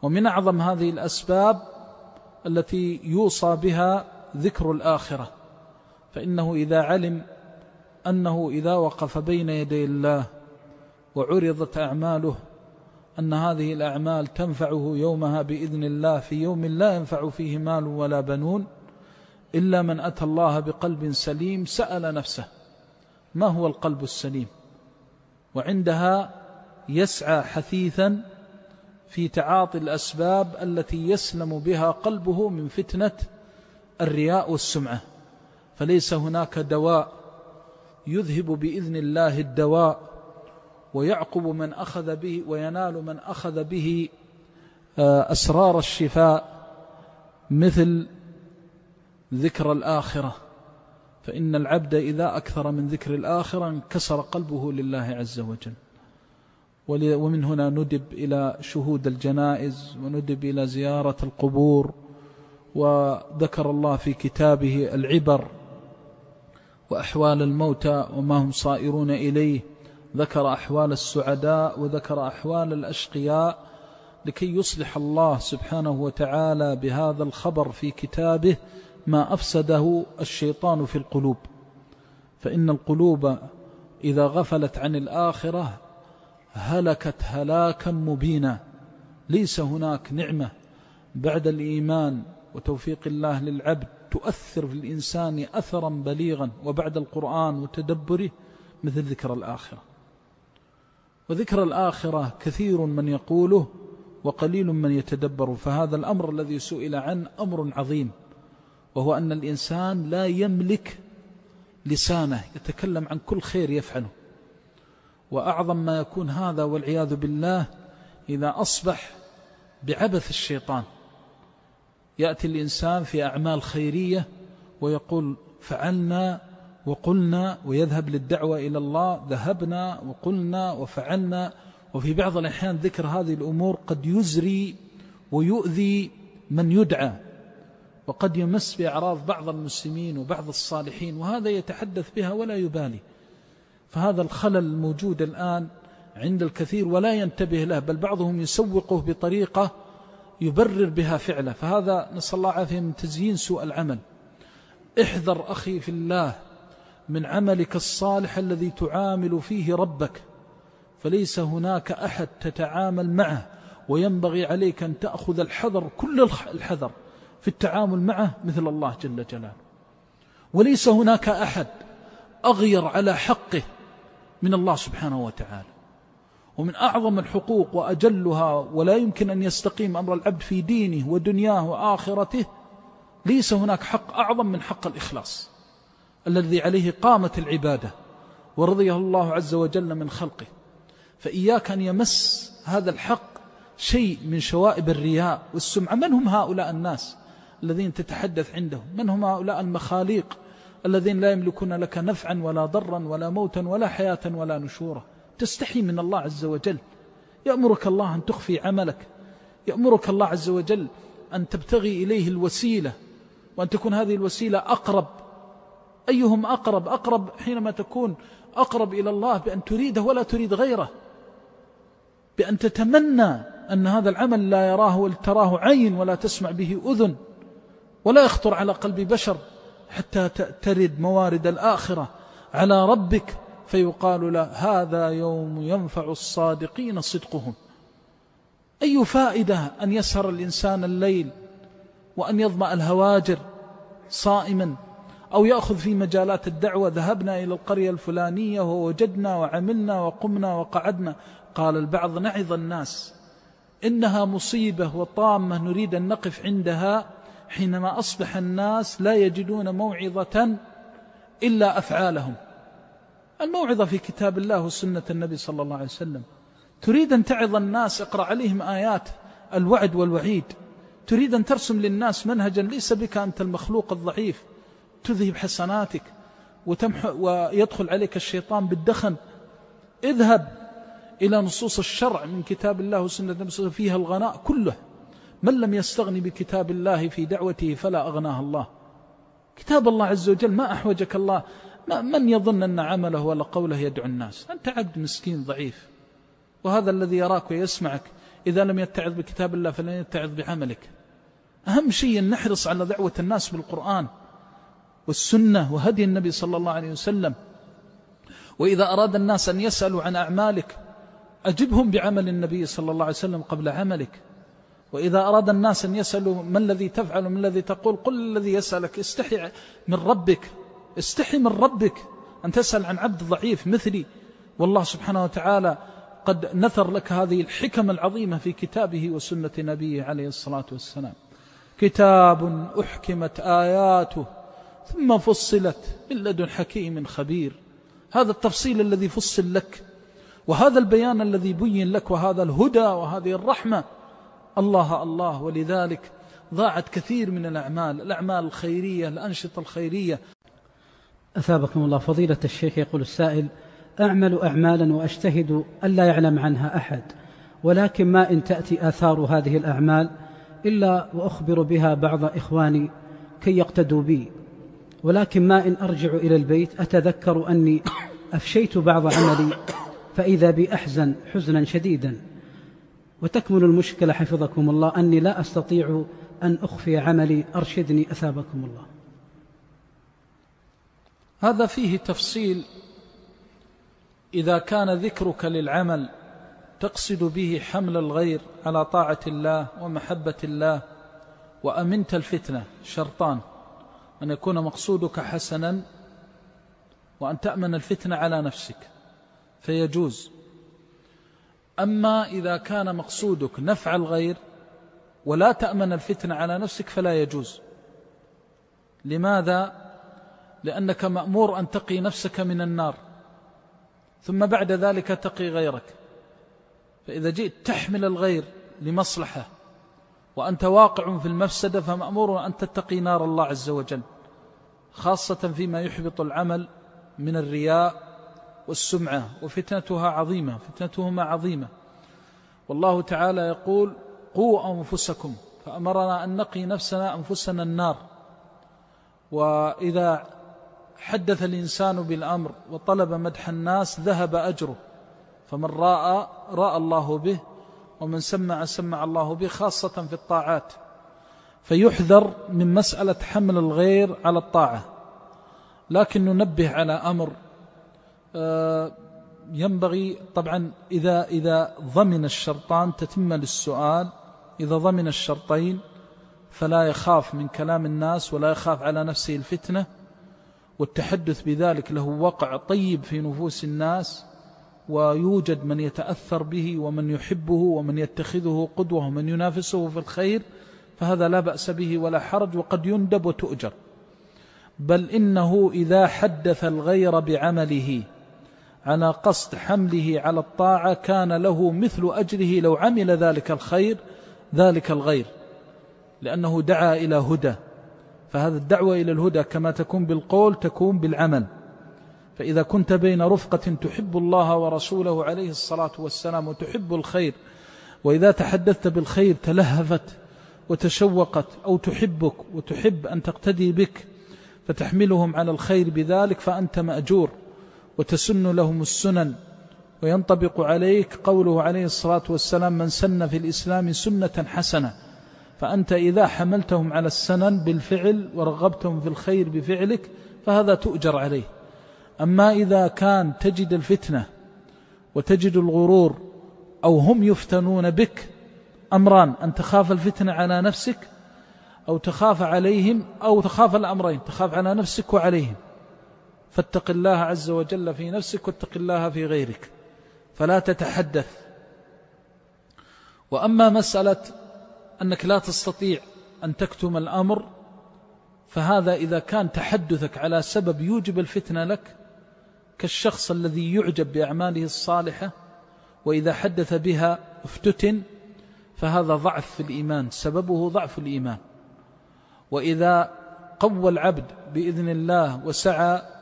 ومن أعظم هذه الأسباب التي يوصى بها ذكر الآخرة، فإنه إذا علم أنه إذا وقف بين يدي الله وعرضت أعماله أن هذه الأعمال تنفعه يومها بإذن الله في يوم لا ينفع فيه مال ولا بنون إلا من أتى الله بقلب سليم، سأل نفسه ما هو القلب السليم، وعندها يسعى حثيثا في تعاطي الأسباب التي يسلم بها قلبه من فتنة الرياء والسمعة. فليس هناك دواء يذهب بإذن الله الدواء ويعقب من أخذ به وينال من أخذ به أسرار الشفاء مثل ذكر الآخرة. فإن العبد إذا أكثر من ذكر الآخرة انكسر قلبه لله عز وجل. ومن هنا ندب إلى شهود الجنائز وندب إلى زيارة القبور. وذكر الله في كتابه العبر وأحوال الموتى وما هم صائرون إليه، ذكر أحوال السعداء وذكر أحوال الأشقياء لكي يصلح الله سبحانه وتعالى بهذا الخبر في كتابه ما أفسده الشيطان في القلوب. فإن القلوب إذا غفلت عن الآخرة هلكت هلاكا مبينا. ليس هناك نعمة بعد الإيمان وتوفيق الله للعبد تؤثر في الإنسان أثرا بليغا وبعد القرآن وتدبره مثل ذكر الآخرة. وذكر الآخرة كثير من يقوله وقليل من يتدبر. فهذا الأمر الذي سئل عنه أمر عظيم، وهو أن الإنسان لا يملك لسانه يتكلم عن كل خير يفعله. وأعظم ما يكون هذا والعياذ بالله إذا أصبح بعبث الشيطان. يأتي الإنسان في أعمال خيرية ويقول فعلنا وقلنا، ويذهب للدعوة إلى الله ذهبنا وقلنا وفعلنا. وفي بعض الأحيان ذكر هذه الأمور قد يزري ويؤذي من يدعى، وقد يمس بأعراض بعض المسلمين وبعض الصالحين، وهذا يتحدث بها ولا يبالي. فهذا الخلل الموجود الآن عند الكثير ولا ينتبه له، بل بعضهم يسوقه بطريقة يبرر بها فعله. فهذا نسأل الله عافية من تزيين سوء العمل. احذر أخي في الله من عملك الصالح الذي تعامل فيه ربك، فليس هناك أحد تتعامل معه وينبغي عليك أن تأخذ الحذر كل الحذر في التعامل معه مثل الله جل جلاله. وليس هناك أحد أغير على حقه من الله سبحانه وتعالى. ومن أعظم الحقوق وأجلها ولا يمكن أن يستقيم أمر العبد في دينه ودنياه وآخرته، ليس هناك حق أعظم من حق الإخلاص الذي عليه قامت العبادة ورضيه الله عز وجل من خلقه. فإياك أن يمس هذا الحق شيء من شوائب الرياء والسمعة. من هم هؤلاء الناس الذين تتحدث عندهم؟ من هم هؤلاء المخاليق الذين لا يملكون لك نفعا ولا ضرا ولا موتا ولا حياة ولا نشورا؟ تستحي من الله عز وجل. يأمرك الله أن تخفي عملك، يأمرك الله عز وجل أن تبتغي إليه الوسيلة، وأن تكون هذه الوسيلة أقرب. أيهم أقرب؟ أقرب حينما تكون أقرب إلى الله بأن تريده ولا تريد غيره، بأن تتمنى أن هذا العمل لا يراه ولا تراه عين ولا تسمع به أذن ولا يخطر على قلب بشر، حتى ترد موارد الآخرة على ربك فيقال له هذا يوم ينفع الصادقين صدقهم. أي فائدة أن يسهر الإنسان الليل وأن يظمأ الهواجر صائما، أو يأخذ في مجالات الدعوة ذهبنا إلى القرية الفلانية ووجدنا وعملنا وقمنا وقعدنا. قال البعض نعظ الناس إنها مصيبة وطامة نريد أن نقف عندها حينما أصبح الناس لا يجدون موعظة إلا أفعالهم. الموعظة في كتاب الله وسنة النبي صلى الله عليه وسلم. تريد أن تعظ الناس، اقرأ عليهم آيات الوعد والوعيد. تريد أن ترسم للناس منهجا، ليس بك أنت المخلوق الضعيف تذهب حسناتك ويدخل عليك الشيطان بالدخن. اذهب إلى نصوص الشرع من كتاب الله وسنة النبي صلى الله عليه وسلم فيها الغناء كله. من لم يستغني بكتاب الله في دعوته فلا أغناه الله. كتاب الله عز وجل ما أحوجك الله. من يظن أن عمله ولا قوله يدعو الناس؟ أنت عبد مسكين ضعيف، وهذا الذي يراك ويسمعك إذا لم يتعظ بكتاب الله فلن يتعظ بعملك. أهم شيء أن نحرص على دعوة الناس بالقرآن والسنة وهدي النبي صلى الله عليه وسلم. وإذا أراد الناس أن يسألوا عن أعمالك أجبهم بعمل النبي صلى الله عليه وسلم قبل عملك. وإذا أراد الناس أن يسألوا ما الذي تفعل وما الذي تقول، قل الذي يسألك استحي من ربك، استحي من ربك أن تسأل عن عبد ضعيف مثلي، والله سبحانه وتعالى قد نثر لك هذه الحكم العظيمة في كتابه وسنة نبيه عليه الصلاة والسلام. كتاب أحكمت آياته ثم فصلت من لدن حكيم خبير. هذا التفصيل الذي فصل لك، وهذا البيان الذي بين لك، وهذا الهدى وهذه الرحمة، الله الله. ولذلك ضاعت كثير من الأعمال الخيرية، الأنشطة الخيرية. أثابكم الله. فضيلة الشيخ، يقول السائل: أعمل أعمالا وأجتهد ألا يعلم عنها أحد، ولكن ما إن تأتي آثار هذه الأعمال إلا وأخبر بها بعض إخواني كي يقتدوا بي، ولكن ما إن أرجع إلى البيت أتذكر أني أفشيت بعض عملي فإذا بي أحزن حزنا شديدا، وتكمن المشكلة حفظكم الله أني لا أستطيع أن أخفي عملي، أرشدني أثابكم الله. هذا فيه تفصيل. إذا كان ذكرك للعمل تقصد به حمل الغير على طاعة الله ومحبة الله وأمنت الفتنة، شرطان: أن يكون مقصودك حسنا، وأن تأمن الفتنة على نفسك فيجوز. أما إذا كان مقصودك نفع الغير ولا تأمن الفتنة على نفسك فلا يجوز. لماذا؟ لأنك مأمور أن تقي نفسك من النار، ثم بعد ذلك تقي غيرك. فإذا جئت تحمل الغير لمصلحة وأنت واقع في المفسدة فمأمور أن تتقي نار الله عز وجل، خاصة فيما يحبط العمل من الرياء والسمعة، وفتنتها عظيمة، فتنتهما عظيمة. والله تعالى يقول: قوا أنفسكم، فأمرنا أن نقي أنفسنا النار. وإذا حدث الإنسان بالأمر وطلب مدح الناس ذهب أجره، فمن راى الله به، ومن سمع الله به، خاصة في الطاعات. فيحذر من مسألة حمل الغير على الطاعة. لكن ننبه على أمر ينبغي طبعا إذا ضمن الشرطان تتم للسؤال. إذا ضمن الشرطين فلا يخاف من كلام الناس ولا يخاف على نفسه الفتنة، والتحدث بذلك له وقع طيب في نفوس الناس، ويوجد من يتأثر به ومن يحبه ومن يتخذه قدوة ومن ينافسه في الخير، فهذا لا بأس به ولا حرج، وقد يندب وتؤجر. بل إنه إذا حدث الغير بعمله على قصد حمله على الطاعة كان له مثل أجره لو عمل ذلك الغير، لأنه دعا إلى هدى. فهذا الدعوة إلى الهدى كما تكون بالقول تكون بالعمل. فإذا كنت بين رفقة تحب الله ورسوله عليه الصلاة والسلام وتحب الخير، وإذا تحدثت بالخير تلهفت وتشوقت أو تحبك وتحب أن تقتدي بك فتحملهم على الخير بذلك، فأنت مأجور وتسن لهم السنن، وينطبق عليك قوله عليه الصلاة والسلام: من سن في الإسلام سنة حسنة. فأنت إذا حملتهم على السنن بالفعل ورغبتهم في الخير بفعلك فهذا تؤجر عليه. أما إذا كان تجد الفتنة وتجد الغرور أو هم يفتنون بك، أمران: أن تخاف الفتنة على نفسك أو تخاف عليهم، أو تخاف الأمرين، تخاف على نفسك وعليهم. فاتق الله عز وجل في نفسك واتق الله في غيرك، فلا تتحدث. وأما مسألة أنك لا تستطيع أن تكتم الأمر، فهذا إذا كان تحدثك على سبب يوجب الفتنة لك، كالشخص الذي يعجب بأعماله الصالحة وإذا حدث بها افتتن، فهذا ضعف في الإيمان، سببه ضعف الإيمان. وإذا قوى العبد بإذن الله وسعى